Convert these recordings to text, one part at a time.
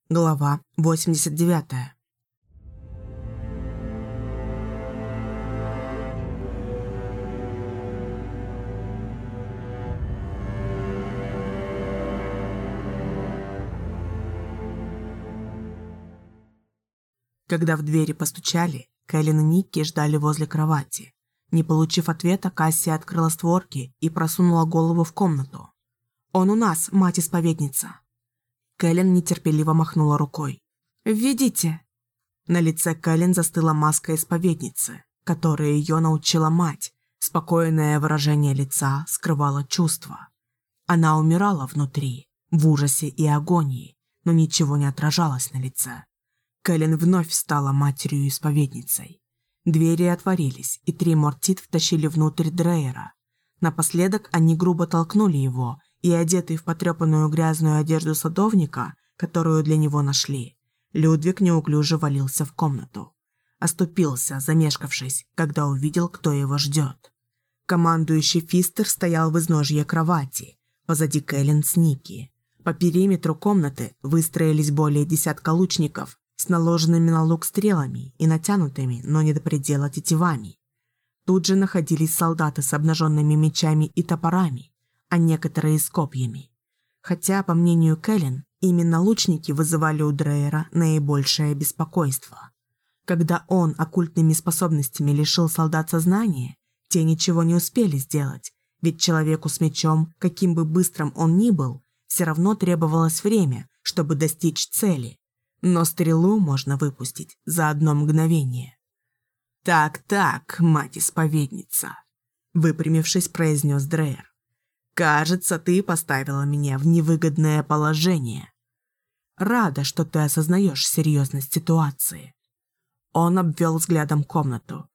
Глава 89. Когда в двери постучали, Кэлен и Никки ждали возле кровати. Не получив ответа, Кассия открыла створки и просунула голову в комнату. «Он у нас, мать-исповедница!» Кэлен нетерпеливо махнула рукой. «Введите!» На лице Кэлен застыла маска исповедницы, которой ее научила мать. Спокойное выражение лица скрывало чувства. Она умирала внутри, в ужасе и агонии, но ничего не отражалось на лице. Кэлен вновь стала матерью-исповедницей. Двери отворились, и 3 Мортит втащили внутрь Дрейера. Напоследок они грубо толкнули его, и, одетый в потрепанную грязную одежду садовника, которую для него нашли, Людвиг неуклюже валился в комнату. Оступился, замешкавшись, когда увидел, кто его ждет. Командующий Фистер стоял в изножье кровати, позади Кэлен с Никки. По периметру комнаты выстроились более 10 лучников с наложенными на лук стрелами и натянутыми, но не до предела тетивами. Тут же находились солдаты с обнаженными мечами и топорами, а некоторые с копьями. Хотя, по мнению Кэлен, именно лучники вызывали у Дрейера наибольшее беспокойство. Когда он оккультными способностями лишил солдат сознания, те ничего не успели сделать, ведь человеку с мечом, каким бы быстрым он ни был, все равно требовалось время, чтобы достичь цели. Но стрелу можно выпустить за одно мгновение. «Так, мать-исповедница», — выпрямившись, произнес Дрейер. «Кажется, ты поставила меня в невыгодное положение. Рада, что ты осознаешь серьезность ситуации». Он обвел взглядом комнату.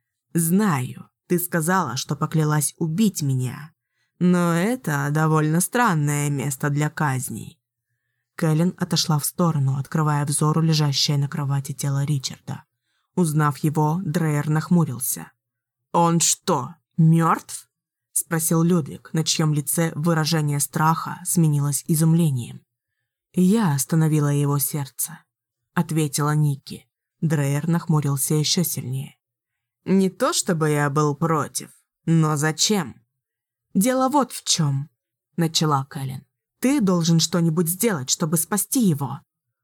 «Знаю, ты сказала, что поклялась убить меня, но это довольно странное место для казней». Кэлен отошла в сторону, открывая взору лежащее на кровати тело Ричарда. Узнав его, Дрейер нахмурился. «Он что, мертв?» – спросил Людвиг, на чьем лице выражение страха сменилось изумлением. «Я остановила его сердце», – ответила Никки. Дрейер нахмурился еще сильнее. «Не то чтобы я был против, но зачем?» «Дело вот в чем», – начала Кэлен. «Ты должен что-нибудь сделать, чтобы спасти его».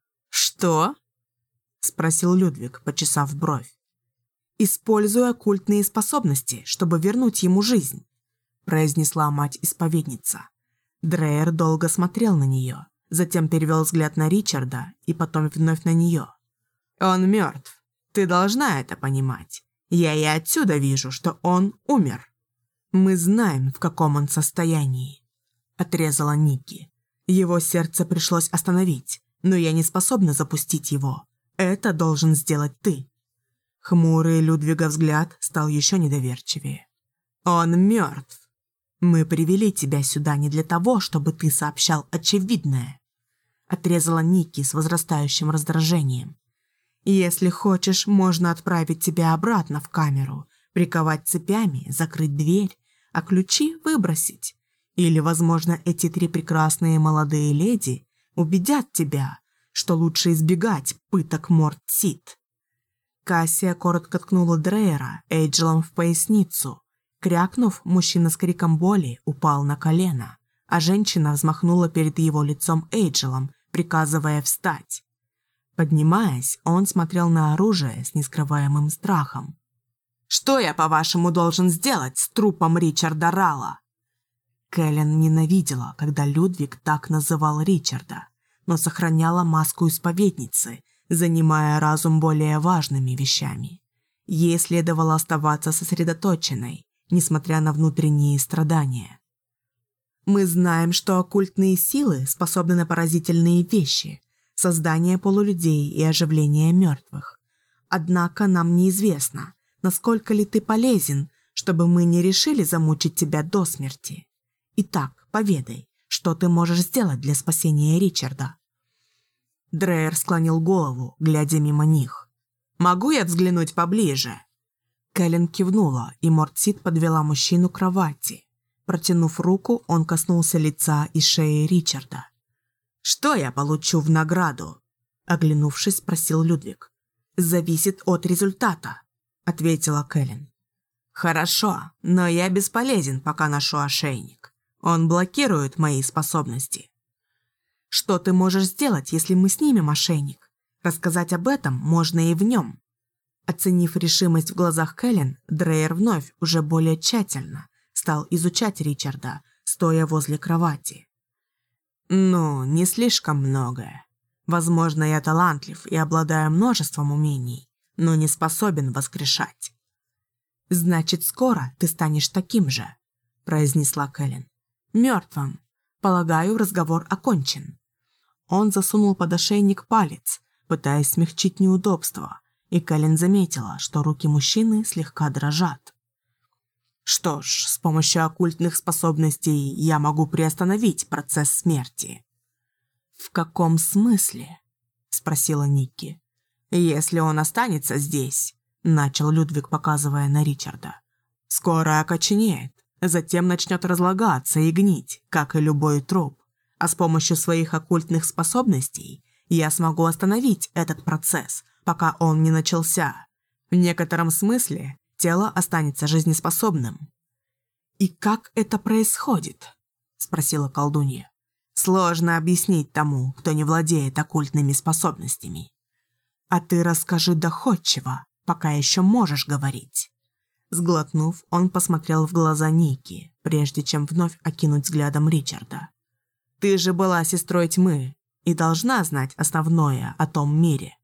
«Что?» – спросил Людвиг, почесав бровь. «Используя оккультные способности, чтобы вернуть ему жизнь», – произнесла мать-исповедница. Дрейер долго смотрел на нее, затем перевел взгляд на Ричарда и потом вновь на нее. «Он мертв. Ты должна это понимать. Я и отсюда вижу, что он умер. Мы знаем, в каком он состоянии», – отрезала Никки. «Его сердце пришлось остановить, но я не способна запустить его. Это должен сделать ты». Хмурый Людвига взгляд стал еще недоверчивее. «Он мертв. Мы привели тебя сюда не для того, чтобы ты сообщал очевидное», – отрезала Никки с возрастающим раздражением. «Если хочешь, можно отправить тебя обратно в камеру, приковать цепями, закрыть дверь, а ключи выбросить. Или, возможно, эти 3 прекрасные молодые леди убедят тебя, что лучше избегать пыток Мортсит». Кассия коротко ткнула Дрейера Эйджелом в поясницу. Крякнув, мужчина с криком боли упал на колено, а женщина взмахнула перед его лицом Эйджелом, приказывая встать. Поднимаясь, он смотрел на оружие с нескрываемым страхом. «Что я, по-вашему, должен сделать с трупом Ричарда Рала?» Кэлен ненавидела, когда Людвиг так называл Ричарда, но сохраняла маску исповедницы, занимая разум более важными вещами. Ей следовало оставаться сосредоточенной, несмотря на внутренние страдания. «Мы знаем, что оккультные силы способны на поразительные вещи – создание полулюдей и оживление мертвых. Однако нам неизвестно, насколько ли ты полезен, чтобы мы не решили замучить тебя до смерти. Итак, поведай, что ты можешь сделать для спасения Ричарда». Дрейер склонил голову, глядя мимо них. «Могу я взглянуть поближе?» Кэлен кивнула, и Мортсит подвела мужчину к кровати. Протянув руку, он коснулся лица и шеи Ричарда. «Что я получу в награду?» Оглянувшись, спросил Людвиг. «Зависит от результата», — ответила Кэлен. «Хорошо, но я бесполезен, пока ношу ошейник. Он блокирует мои способности». «Что ты можешь сделать, если мы снимем ошейник? Рассказать об этом можно и в нем». Оценив решимость в глазах Кэлен, Дрейер вновь, уже более тщательно, стал изучать Ричарда, стоя возле кровати. «Ну, не слишком многое. Возможно, я талантлив и обладаю множеством умений, но не способен воскрешать». «Значит, скоро ты станешь таким же», – произнесла Кэлен. «Мертвым. Полагаю, разговор окончен». Он засунул под ошейник палец, пытаясь смягчить неудобство, и Кэлен заметила, что руки мужчины слегка дрожат. «Что ж, с помощью оккультных способностей я могу приостановить процесс смерти». «В каком смысле?» – спросила Никки. «Если он останется здесь», – начал Людвиг, показывая на Ричарда, – «скоро окоченеет, затем начнет разлагаться и гнить, как и любой труп. А с помощью своих оккультных способностей я смогу остановить этот процесс, пока он не начался. В некотором смысле тело останется жизнеспособным». «И как это происходит?» – спросила колдунья. «Сложно объяснить тому, кто не владеет оккультными способностями. А ты расскажи доходчиво, пока еще можешь говорить». Сглотнув, он посмотрел в глаза Ники, прежде чем вновь окинуть взглядом Ричарда. «Ты же была сестрой тьмы и должна знать основное о том мире».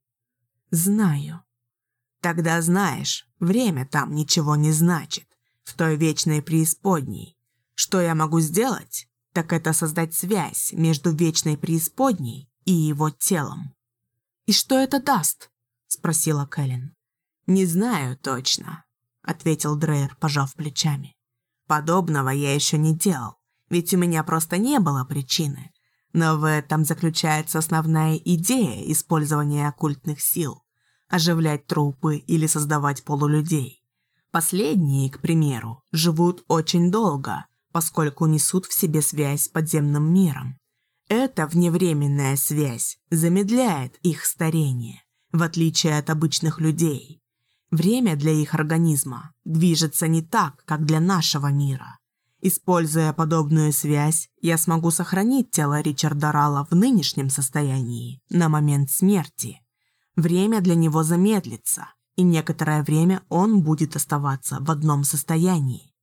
«Знаю». «Тогда знаешь, время там ничего не значит, в той вечной преисподней. Что я могу сделать, так это создать связь между вечной преисподней и его телом». «И что это даст?» – спросила Кэлен. «Не знаю точно», – ответил Дрейер, пожав плечами. «Подобного я еще не делал, ведь у меня просто не было причины. Но в этом заключается основная идея использования оккультных сил – оживлять трупы или создавать полулюдей. Последние, к примеру, живут очень долго, поскольку несут в себе связь с подземным миром. Эта вневременная связь замедляет их старение, в отличие от обычных людей. Время для их организма движется не так, как для нашего мира. Используя подобную связь, я смогу сохранить тело Ричарда Ралла в нынешнем состоянии на момент смерти. Время для него замедлится, и некоторое время он будет оставаться в одном состоянии».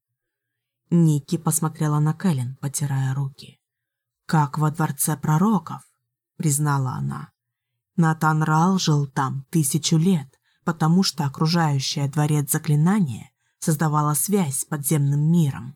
Ники посмотрела на Кэлен, потирая руки. «Как во дворце пророков», — признала она. «Натан Ралл жил там 1000 лет, потому что окружающее дворец заклинание создавало связь с подземным миром».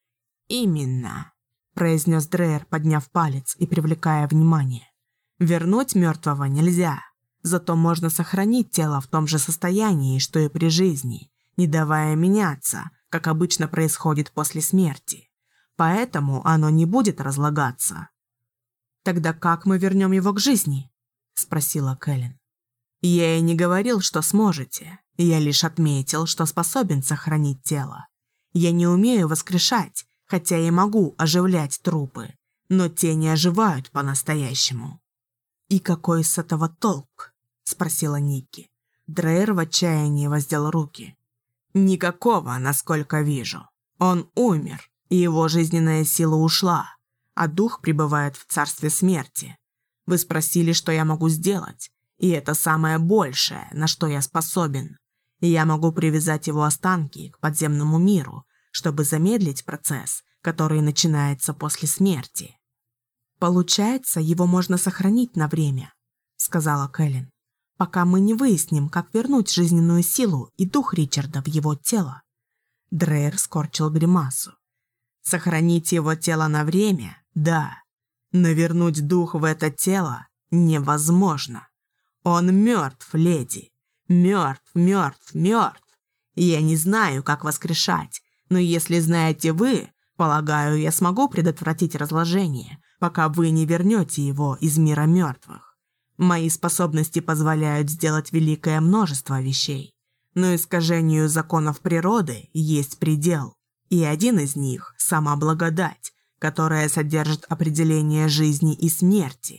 «Именно», — произнес Дрейер, подняв палец и привлекая внимание. «Вернуть мертвого нельзя, зато можно сохранить тело в том же состоянии, что и при жизни, не давая меняться, как обычно происходит после смерти. Поэтому оно не будет разлагаться». «Тогда как мы вернем его к жизни?» – спросила Кэлен. «Я и не говорил, что сможете. Я лишь отметил, что способен сохранить тело. Я не умею воскрешать, хотя и могу оживлять трупы, но те не оживают по-настоящему». «И какой с этого толк?» – спросила Никки. Дрейер в отчаянии воздел руки. «Никакого, насколько вижу. Он умер, и его жизненная сила ушла, а дух пребывает в царстве смерти. Вы спросили, что я могу сделать, и это самое большее, на что я способен. Я могу привязать его останки к подземному миру, чтобы замедлить процесс, который начинается после смерти». «Получается, его можно сохранить на время», — сказала Кэлен, «пока мы не выясним, как вернуть жизненную силу и дух Ричарда в его тело». Дрейер скорчил гримасу. «Сохранить его тело на время? Да. Но вернуть дух в это тело невозможно. Он мертв, леди. Мертв, мертв, мертв. Я не знаю, как воскрешать, но если знаете вы, полагаю, я смогу предотвратить разложение, пока вы не вернете его из мира мертвых. Мои способности позволяют сделать великое множество вещей, но искажению законов природы есть предел, и один из них – сама благодать, которая содержит определение жизни и смерти.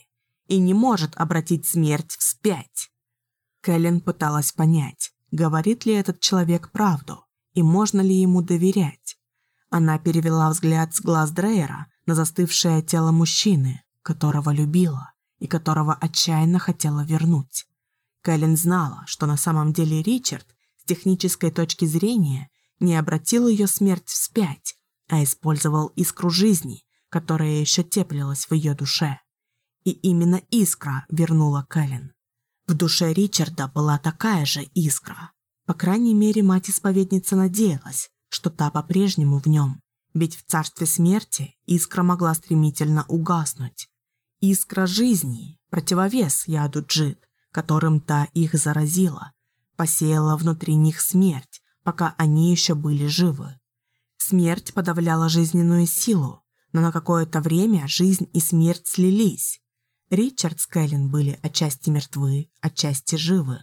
и не может обратить смерть вспять. Кэлен пыталась понять, говорит ли этот человек правду, и можно ли ему доверять. Она перевела взгляд с глаз Дрейера на застывшее тело мужчины, которого любила и которого отчаянно хотела вернуть. Кэлен знала, что на самом деле Ричард с технической точки зрения не обратил ее смерть вспять, а использовал искру жизни, которая еще теплилась в ее душе. И именно искра вернула Кэлен. В душе Ричарда была такая же искра. По крайней мере, мать-исповедница надеялась, что та по-прежнему в нем, ведь в царстве смерти искра могла стремительно угаснуть. Искра жизни, противовес яду джит, которым та их заразила, посеяла внутри них смерть, пока они еще были живы. Смерть подавляла жизненную силу, но на какое-то время жизнь и смерть слились. Ричард с Кэлен были отчасти мертвы, отчасти живы.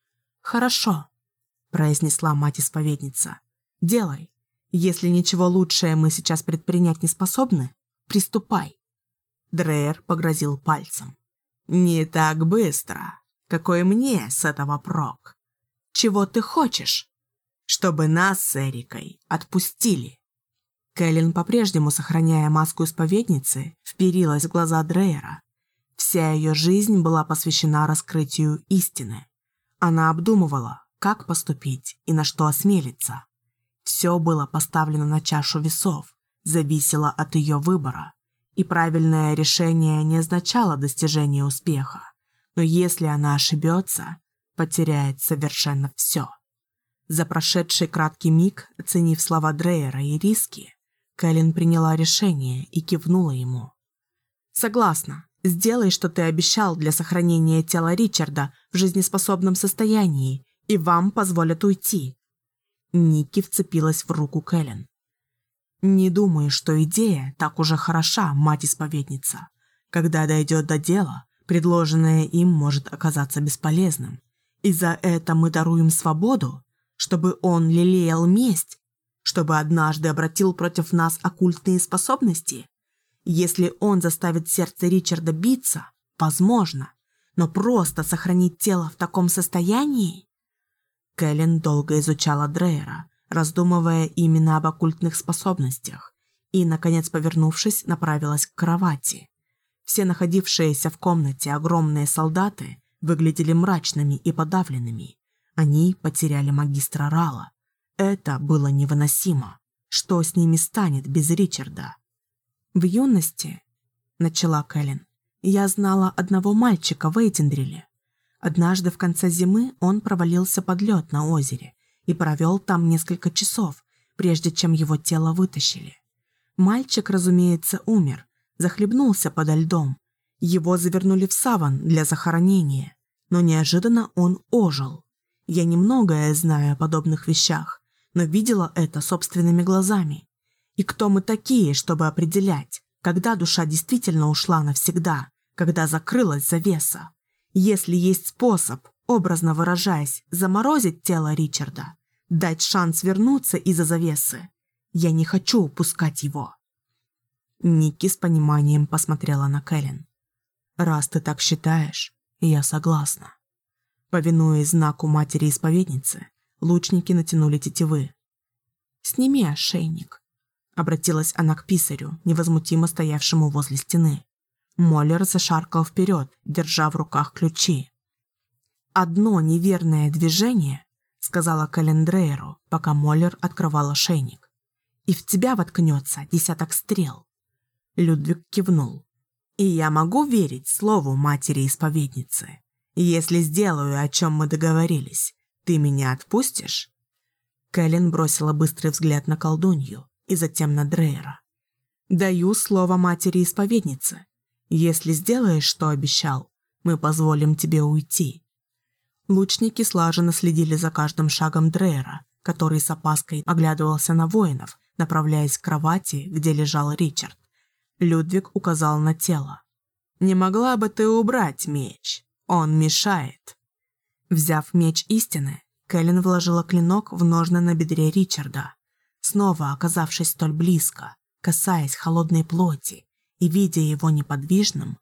«Хорошо», – произнесла мать-исповедница. «Делай. Если ничего лучшее мы сейчас предпринять не способны, приступай». Дрейер погрозил пальцем. «Не так быстро. Какой мне с этого прок? Чего ты хочешь? Чтобы нас с Эрикой отпустили». Кэлен, по-прежнему сохраняя маску исповедницы, вперилась в глаза Дрейера. Вся ее жизнь была посвящена раскрытию истины. Она обдумывала, как поступить и на что осмелиться. Все было поставлено на чашу весов, зависело от ее выбора. И правильное решение не означало достижение успеха. Но если она ошибется, потеряет совершенно все. За прошедший краткий миг, оценив слова Дрейера и риски, Кэлен приняла решение и кивнула ему. «Согласна. Сделай, что ты обещал для сохранения тела Ричарда в жизнеспособном состоянии, и вам позволят уйти». Ники вцепилась в руку Кэлен. «Не думаю, что идея так уже хороша, мать-исповедница. Когда дойдет до дела, предложенное им может оказаться бесполезным. И за это мы даруем свободу, чтобы он лелеял месть, чтобы однажды обратил против нас оккультные способности. Если он заставит сердце Ричарда биться, возможно, но просто сохранить тело в таком состоянии...» Кэлен долго изучала Дрейера, раздумывая именно об оккультных способностях, и, наконец, повернувшись, направилась к кровати. Все находившиеся в комнате огромные солдаты выглядели мрачными и подавленными. Они потеряли магистра Рала. Это было невыносимо. Что с ними станет без Ричарда? «В юности, — начала Кэлен, — я знала одного мальчика в Эйдендриле. Однажды в конце зимы он провалился под лед на озере и провел там несколько часов, прежде чем его тело вытащили. Мальчик, разумеется, умер, захлебнулся подо льдом. Его завернули в саван для захоронения, но неожиданно он ожил. Я немногое знаю о подобных вещах, но видела это собственными глазами. И кто мы такие, чтобы определять, когда душа действительно ушла навсегда, когда закрылась завеса? Если есть способ, образно выражаясь, заморозить тело Ричарда, дать шанс вернуться из-за завесы, я не хочу упускать его». Ники с пониманием посмотрела на Кэлен. «Раз ты так считаешь, я согласна». Повинуясь знаку матери-исповедницы, лучники натянули тетивы. «Сними ошейник», — обратилась она к писарю, невозмутимо стоявшему возле стены. Моллер зашаркал вперед, держа в руках ключи. «Одно неверное движение», — сказала Кэлен Дрейеру, пока Моллер открывал ошейник, «и в тебя воткнется 10 стрел». Людвиг кивнул. «И я могу верить слову матери-исповедницы. Если сделаю, о чем мы договорились, ты меня отпустишь?» Кэлен бросила быстрый взгляд на колдунью и затем на Дрейера. «Даю слово матери-исповедницы. Если сделаешь, что обещал, мы позволим тебе уйти». Лучники слаженно следили за каждым шагом Дрейера, который с опаской оглядывался на воинов, направляясь к кровати, где лежал Ричард. Людвиг указал на тело. «Не могла бы ты убрать меч? Он мешает». Взяв меч истины, Кэлен вложила клинок в ножны на бедре Ричарда. Снова оказавшись столь близко, касаясь холодной плоти и видя его неподвижным,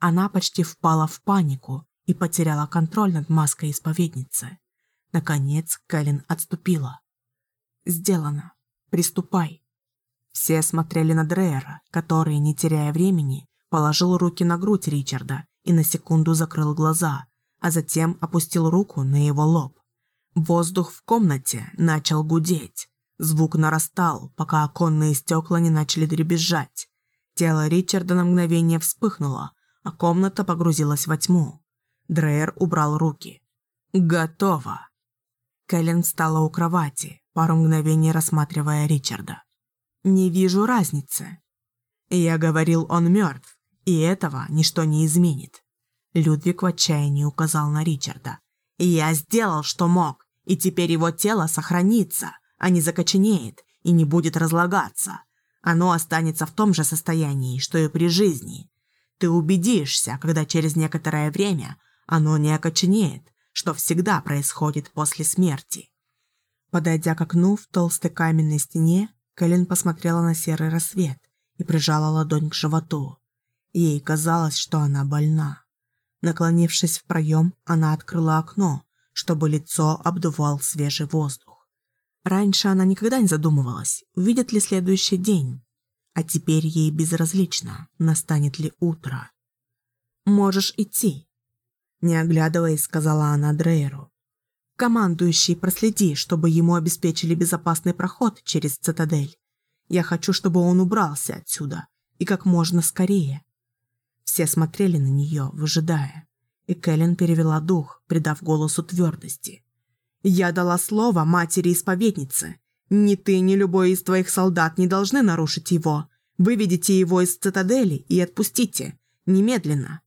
Она почти впала в панику и потеряла контроль над маской исповедницы. Наконец Кэлен отступила. «Сделано. Приступай». Все смотрели на Дрейера, который, не теряя времени, положил руки на грудь Ричарда и на секунду закрыл глаза, а затем опустил руку на его лоб. Воздух в комнате начал гудеть. Звук нарастал, пока оконные стекла не начали дребезжать. Тело Ричарда на мгновение вспыхнуло, а комната погрузилась во тьму. Дрейер убрал руки. «Готово!» Кэлен встала у кровати, пару мгновений рассматривая Ричарда. «Не вижу разницы». «Я говорил, он мертв, и этого ничто не изменит». Людвиг в отчаянии указал на Ричарда. «Я сделал, что мог, и теперь его тело сохранится, а не закоченеет и не будет разлагаться. Оно останется в том же состоянии, что и при жизни. Ты убедишься, когда через некоторое время оно не окоченеет, что всегда происходит после смерти». Подойдя к окну в толстой каменной стене, Кэлен посмотрела на серый рассвет и прижала ладонь к животу. Ей казалось, что она больна. Наклонившись в проем, она открыла окно, чтобы лицо обдувал свежий воздух. Раньше она никогда не задумывалась, увидит ли следующий день. А теперь ей безразлично, настанет ли утро. «Можешь идти», — не оглядываясь, сказала она Дрейеру. «Командующий, проследи, чтобы ему обеспечили безопасный проход через цитадель. Я хочу, чтобы он убрался отсюда, и как можно скорее». Все смотрели на нее, выжидая, и Кэлен перевела дух, придав голосу твердости. «Я дала слово матери-исповеднице. Ни ты, ни любой из твоих солдат не должны нарушить его. Выведите его из цитадели и отпустите. Немедленно.